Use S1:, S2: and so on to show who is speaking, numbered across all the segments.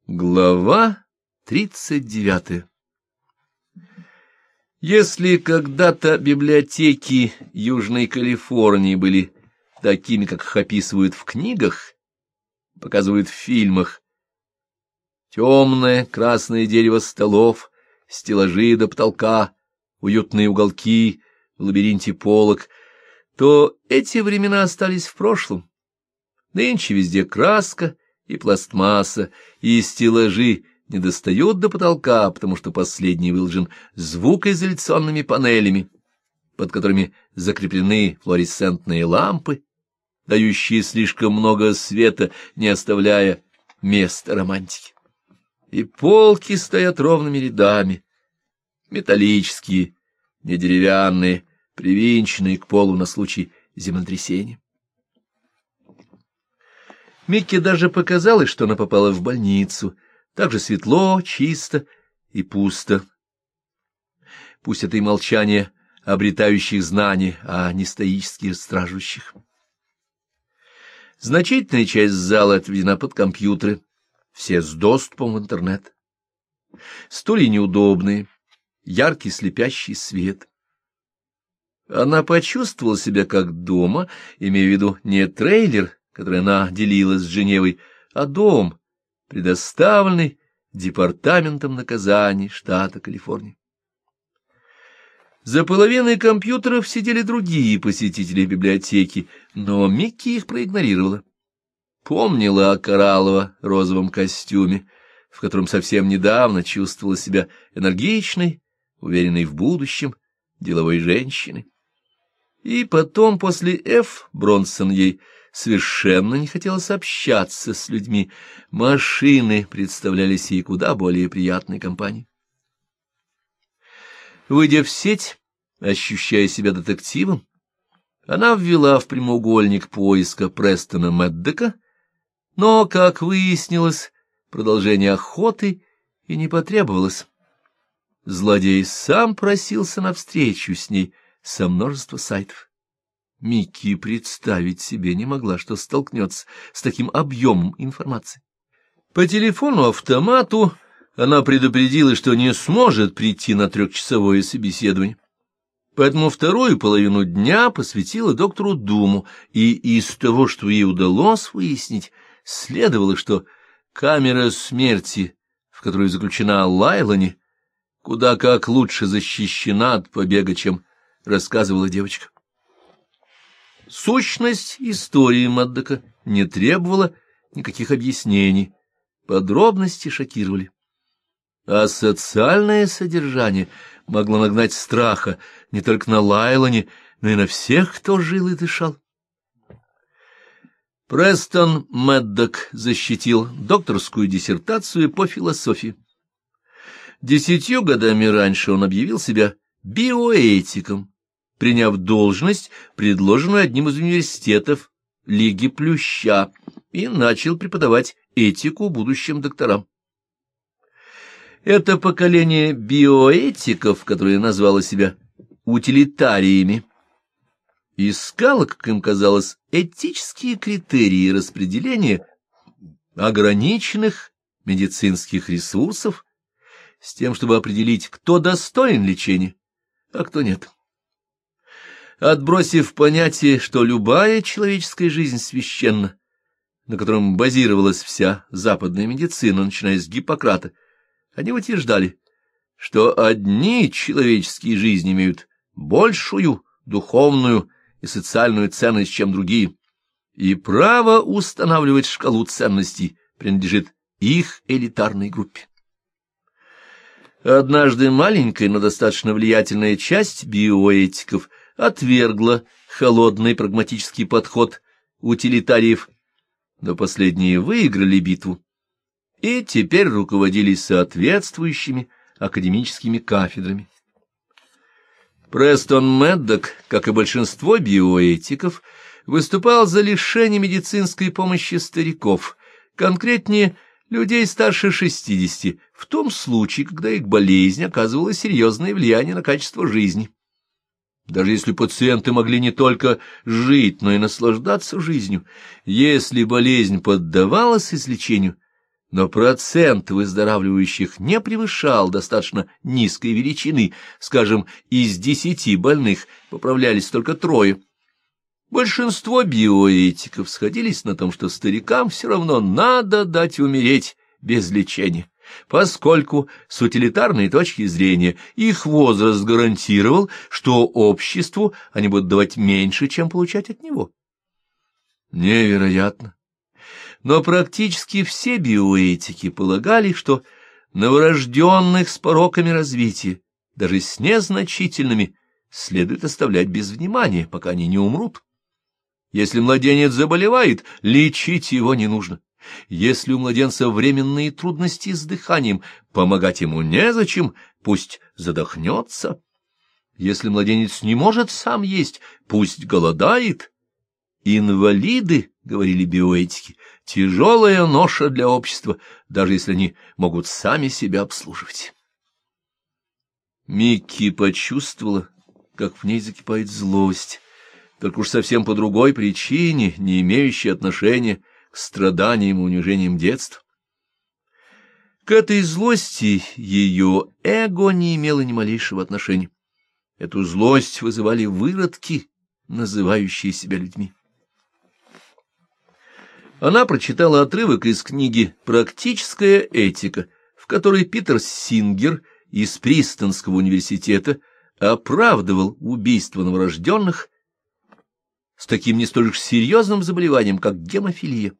S1: Глава 39. Если когда-то библиотеки Южной Калифорнии были такими, как их описывают в книгах, показывают в фильмах, темное красное дерево столов, стеллажи до потолка, уютные уголки в лабиринте полок, то эти времена остались в прошлом. Нынче везде краска и пластмасса, и стеллажи не достают до потолка, потому что последний выложен звукоизоляционными панелями, под которыми закреплены флуоресцентные лампы, дающие слишком много света, не оставляя места романтике. И полки стоят ровными рядами, металлические, не деревянные, привинченные к полу на случай землетрясения. Микке даже показалось, что она попала в больницу. Так же светло, чисто и пусто. Пусть это и молчание обретающих знаний, а не стоических стражущих. Значительная часть зала отведена под компьютеры, все с доступом в интернет. Стулья неудобные, яркий слепящий свет. Она почувствовала себя как дома, имея в виду не трейлер, который она делила с Женевой, а дом, предоставленный Департаментом наказаний штата Калифорния. За половиной компьютеров сидели другие посетители библиотеки, но Микки их проигнорировала. Помнила о кораллово-розовом костюме, в котором совсем недавно чувствовала себя энергичной, уверенной в будущем, деловой женщиной. И потом, после Ф. Бронсон ей совершенно не хотелось общаться с людьми. Машины представлялись ей куда более приятной компанией. Выйдя в сеть, ощущая себя детективом, она ввела в прямоугольник поиска Престона Меддока, но, как выяснилось, продолжение охоты и не потребовалось. Злодей сам просился навстречу с ней со множества сайтов. Микки представить себе не могла, что столкнется с таким объемом информации. По телефону-автомату она предупредила, что не сможет прийти на 3-часовое собеседование. Поэтому вторую половину дня посвятила доктору Думу, и из того, что ей удалось выяснить, следовало, что камера смерти, в которой заключена Лайлани, куда как лучше защищена от побега, чем рассказывала девочка. Сущность истории Меддока не требовала никаких объяснений, подробности шокировали. А социальное содержание могло нагнать страха не только на Лайлани, но и на всех, кто жил и дышал. Престон Меддок защитил докторскую диссертацию по философии. 10 годами раньше он объявил себя биоэтиком, приняв должность, предложенную одним из университетов Лиги Плюща, и начал преподавать этику будущим докторам. Это поколение биоэтиков, которое назвало себя утилитариями, искало, как им казалось, этические критерии распределения ограниченных медицинских ресурсов с тем, чтобы определить, кто достоин лечения, а кто нет. Отбросив понятие, что любая человеческая жизнь священна, на котором базировалась вся западная медицина, начиная с Гиппократа, они утверждали, что одни человеческие жизни имеют большую духовную и социальную ценность, чем другие, и право устанавливать шкалу ценностей принадлежит их элитарной группе. Однажды маленькая, но достаточно влиятельная часть биоэтиков отвергла холодный прагматический подход утилитариев, но последние выиграли битву и теперь руководились соответствующими академическими кафедрами. Престон Меддок, как и большинство биоэтиков, выступал за лишение медицинской помощи стариков, конкретнее людей старше 60, в том случае, когда их болезнь оказывала серьезное влияние на качество жизни. Даже если пациенты могли не только жить, но и наслаждаться жизнью, если болезнь поддавалась излечению, но процент выздоравливающих не превышал достаточно низкой величины, скажем, из 10 больных поправлялись только 3. Большинство биоэтиков сходились на том, что старикам все равно надо дать умереть без лечения, поскольку с утилитарной точки зрения их возраст гарантировал, что обществу они будут давать меньше, чем получать от него. Невероятно. Но практически все биоэтики полагали, что новорожденных с пороками развития, даже с незначительными, следует оставлять без внимания, пока они не умрут. Если младенец заболевает, лечить его не нужно. Если у младенца временные трудности с дыханием, помогать ему незачем, пусть задохнется. Если младенец не может сам есть, пусть голодает. Инвалиды, говорили биоэтики, тяжелая ноша для общества, даже если они могут сами себя обслуживать. Микки почувствовала, как в ней закипает злость, только уж совсем по другой причине, не имеющей отношения к страданиям и унижениям детства. К этой злости ее эго не имело ни малейшего отношения. Эту злость вызывали выродки, называющие себя людьми. Она прочитала отрывок из книги «Практическая этика», в которой Питер Сингер из Принстонского университета оправдывал убийство новорожденных с таким не столь уж серьезным заболеванием, как гемофилия.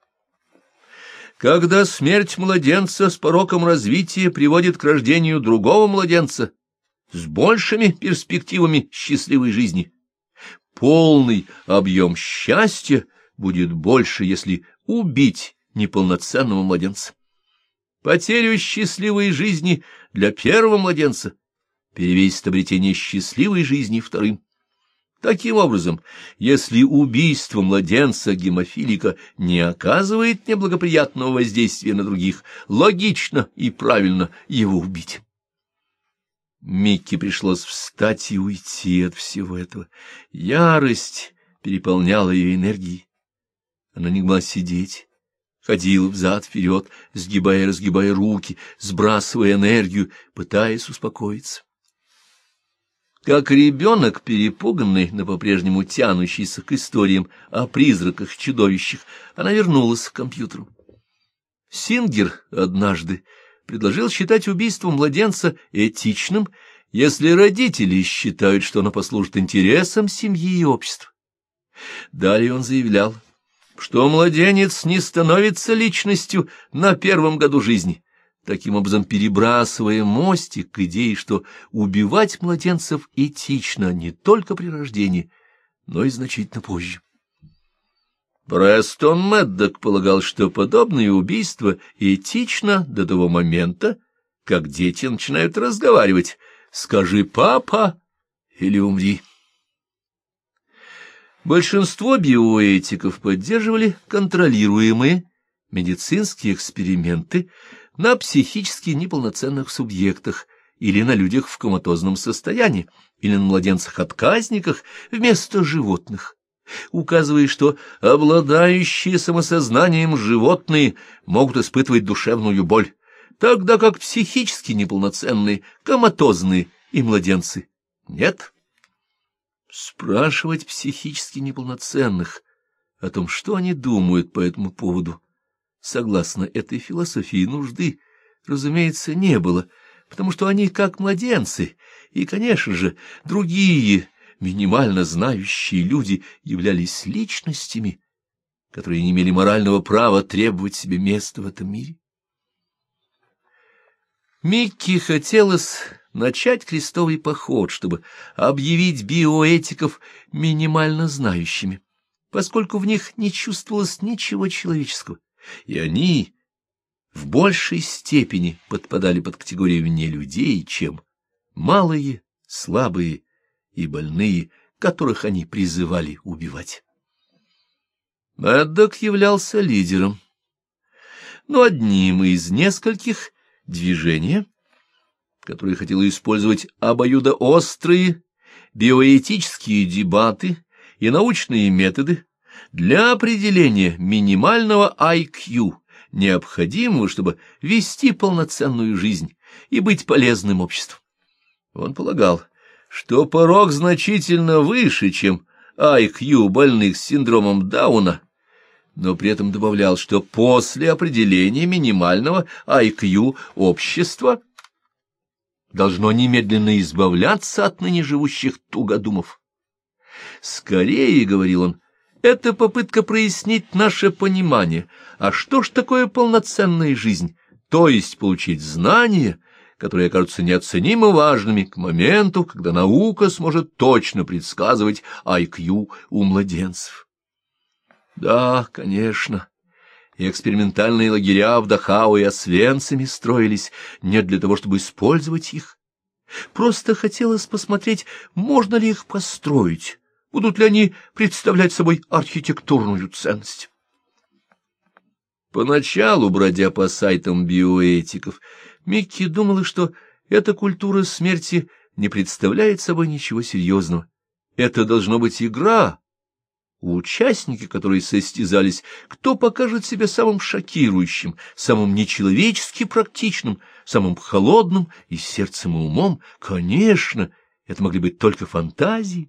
S1: Когда смерть младенца с пороком развития приводит к рождению другого младенца с большими перспективами счастливой жизни, полный объем счастья будет больше, если убить неполноценного младенца. Потерю счастливой жизни для первого младенца перевесит обретение счастливой жизни вторым. Таким образом, если убийство младенца-гемофилика не оказывает неблагоприятного воздействия на других, логично и правильно его убить. Микки пришлось встать и уйти от всего этого. Ярость переполняла ее энергией. Она не могла сидеть, ходила взад-вперед, сгибая и разгибая руки, сбрасывая энергию, пытаясь успокоиться. Как ребенок, перепуганный, но по-прежнему тянущийся к историям о призраках, чудовищах, она вернулась к компьютеру. Сингер однажды предложил считать убийство младенца этичным, если родители считают, что оно послужит интересам семьи и общества. Далее он заявлял, что младенец не становится личностью на первом году жизни, таким образом перебрасывая мостик к идее, что убивать младенцев этично не только при рождении, но и значительно позже. Престон Мэддок полагал, что подобное убийство этично до того момента, как дети начинают разговаривать «скажи, папа» или «умри». Большинство биоэтиков поддерживали контролируемые медицинские эксперименты на психически неполноценных субъектах или на людях в коматозном состоянии, или на младенцах-отказниках вместо животных, указывая, что обладающие самосознанием животные могут испытывать душевную боль, тогда как психически неполноценные, коматозные и младенцы нет. Спрашивать психически неполноценных о том, что они думают по этому поводу, согласно этой философии, нужды, разумеется, не было, потому что они как младенцы, и, конечно же, другие минимально знающие люди являлись личностями, которые не имели морального права требовать себе места в этом мире. Микки хотелось начать крестовый поход, чтобы объявить биоэтиков минимально знающими, поскольку в них не чувствовалось ничего человеческого, и они в большей степени подпадали под категорию не людей, чем малые, слабые и больные, которых они призывали убивать. Мэддок являлся лидером, но одним из нескольких движения, которое хотело использовать обоюдоострые биоэтические дебаты и научные методы для определения минимального IQ, необходимого, чтобы вести полноценную жизнь и быть полезным обществу. Он полагал, что порог значительно выше, чем IQ больных с синдромом Дауна, но при этом добавлял, что после определения минимального IQ общество должно немедленно избавляться от ныне живущих тугодумов. Скорее, — говорил он, — это попытка прояснить наше понимание, а что ж такое полноценная жизнь, то есть получить знания, которые окажутся неоценимо важными к моменту, когда наука сможет точно предсказывать IQ у младенцев. Да, конечно, и экспериментальные лагеря в Дахау и Освенциме строились не для того, чтобы использовать их. Просто хотелось посмотреть, можно ли их построить, будут ли они представлять собой архитектурную ценность. Поначалу, бродя по сайтам биоэтиков, Микки думала, что эта культура смерти не представляет собой ничего серьезного. Это должно быть игра, участники, которые состязались, кто покажет себя самым шокирующим, самым нечеловечески практичным, самым холодным и сердцем, и умом. Конечно, это могли быть только фантазии.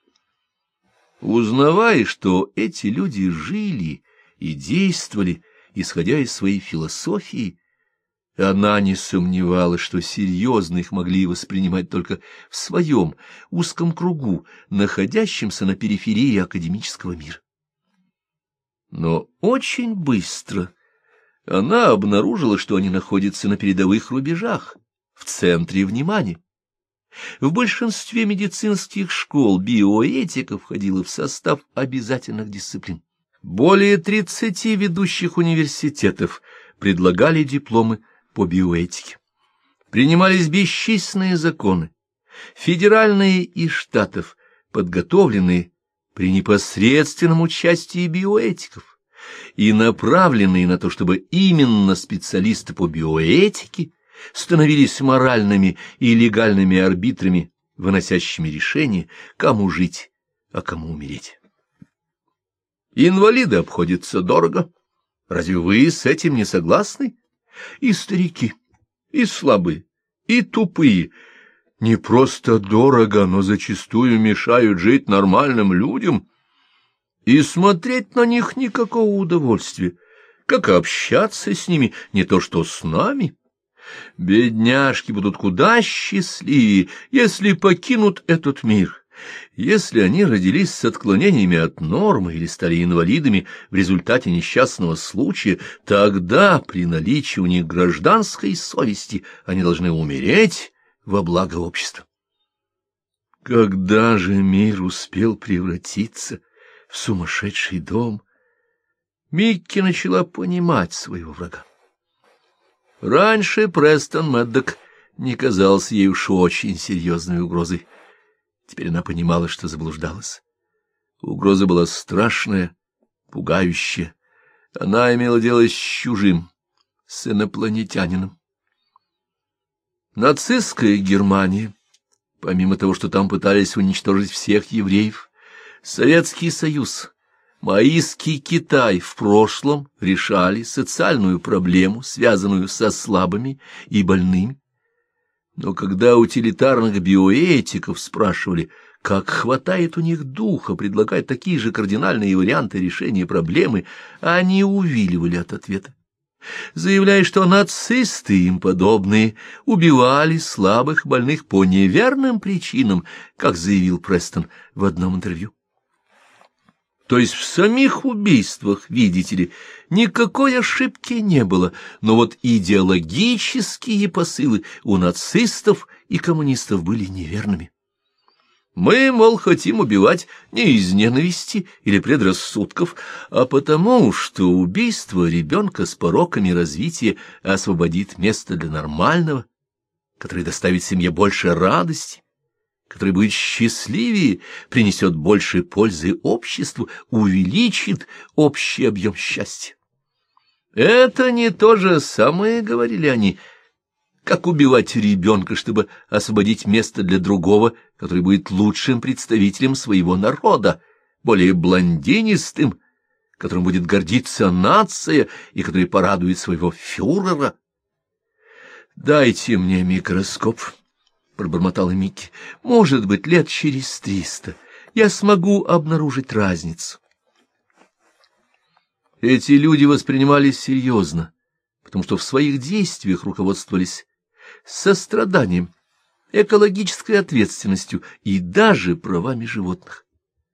S1: Узнавая, что эти люди жили и действовали, исходя из своей философии, она не сомневалась, что серьезно их могли воспринимать только в своем узком кругу, находящемся на периферии академического мира. Но очень быстро она обнаружила, что они находятся на передовых рубежах, в центре внимания. В большинстве медицинских школ биоэтика входила в состав обязательных дисциплин. Более 30 ведущих университетов предлагали дипломы по биоэтике. Принимались бесчисленные законы, федеральные и штатов, подготовленные при непосредственном участии биоэтиков и направленные на то, чтобы именно специалисты по биоэтике становились моральными и легальными арбитрами, выносящими решение, кому жить, а кому умереть. Инвалиды обходятся дорого. Разве вы с этим не согласны? И старики, и слабые, и тупые не просто дорого, но зачастую мешают жить нормальным людям, и смотреть на них никакого удовольствия, как общаться с ними, не то что с нами. Бедняжки будут куда счастливее, если покинут этот мир. Если они родились с отклонениями от нормы или стали инвалидами в результате несчастного случая, тогда при наличии у них гражданской совести они должны умереть во благо общества. Когда же мир успел превратиться в сумасшедший дом, Микки начала понимать своего врага. Раньше Престон Мэддок не казался ей уж очень серьезной угрозой. Теперь она понимала, что заблуждалась. Угроза была страшная, пугающая. Она имела дело с чужим, с инопланетянином. Нацистская Германия, помимо того, что там пытались уничтожить всех евреев, Советский Союз, маоистский Китай в прошлом решали социальную проблему, связанную со слабыми и больными. Но когда утилитарных биоэтиков спрашивали, как хватает у них духа предлагать такие же кардинальные варианты решения проблемы, они увиливали от ответа, заявляя, что нацисты и им подобные убивали слабых больных по неверным причинам, как заявил Престон в одном интервью. То есть в самих убийствах, видите ли, никакой ошибки не было, но вот идеологические посылы у нацистов и коммунистов были неверными. Мы, мол, хотим убивать не из ненависти или предрассудков, а потому, что убийство ребенка с пороками развития освободит место для нормального, который доставит семье больше радости, который будет счастливее, принесет больше пользы обществу, увеличит общий объем счастья. Это не то же самое, говорили они, как убивать ребенка, чтобы освободить место для другого, который будет лучшим представителем своего народа, более блондинистым, которым будет гордиться нация и который порадует своего фюрера. «Дайте мне микроскоп», — пробормотала Микки. «Может быть, лет через 300 я смогу обнаружить разницу». Эти люди воспринимались серьезно, потому что в своих действиях руководствовались состраданием, экологической ответственностью и даже правами животных.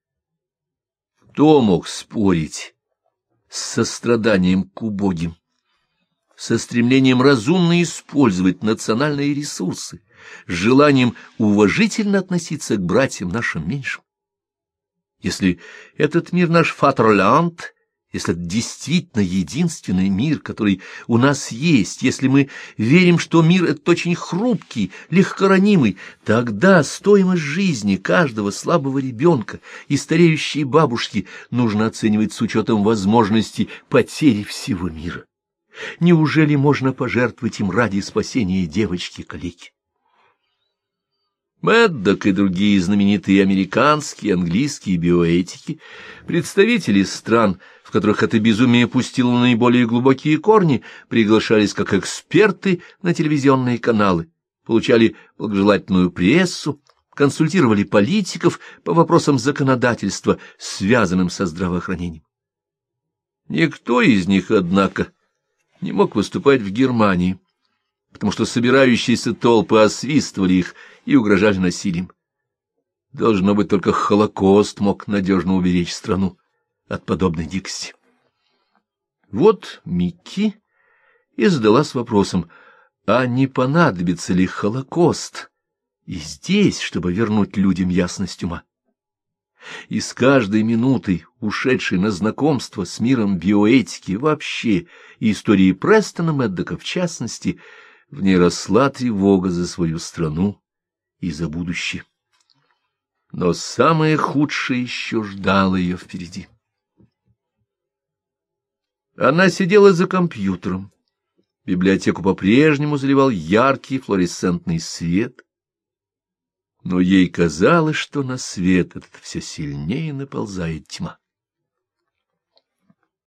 S1: Кто мог спорить с состраданием к убогим, со стремлением разумно использовать национальные ресурсы, с желанием уважительно относиться к братьям нашим меньшим? Если этот мир наш фатерлянд, если это действительно единственный мир, который у нас есть, если мы верим, что мир этот очень хрупкий, легкоранимый, тогда стоимость жизни каждого слабого ребенка и стареющей бабушки нужно оценивать с учетом возможности потери всего мира. Неужели можно пожертвовать им ради спасения девочки-калеки? Мэддок и другие знаменитые американские и английские биоэтики, представители стран, в которых это безумие пустило наиболее глубокие корни, приглашались как эксперты на телевизионные каналы, получали благожелательную прессу, консультировали политиков по вопросам законодательства, связанным со здравоохранением. Никто из них, однако, не мог выступать в Германии, потому что собирающиеся толпы освистывали их и угрожали насилием. Должно быть, только Холокост мог надежно уберечь страну от подобной дикости. Вот Микки и задалась вопросом, а не понадобится ли Холокост и здесь, чтобы вернуть людям ясность ума? И с каждой минутой, ушедшей на знакомство с миром биоэтики вообще и истории Престона Мэддока в частности, в ней росла тревога за свою страну и за будущее. Но самое худшее еще ждало ее впереди. Она сидела за компьютером. Библиотеку по-прежнему заливал яркий флуоресцентный свет, но ей казалось, что на свет этот все сильнее наползает тьма.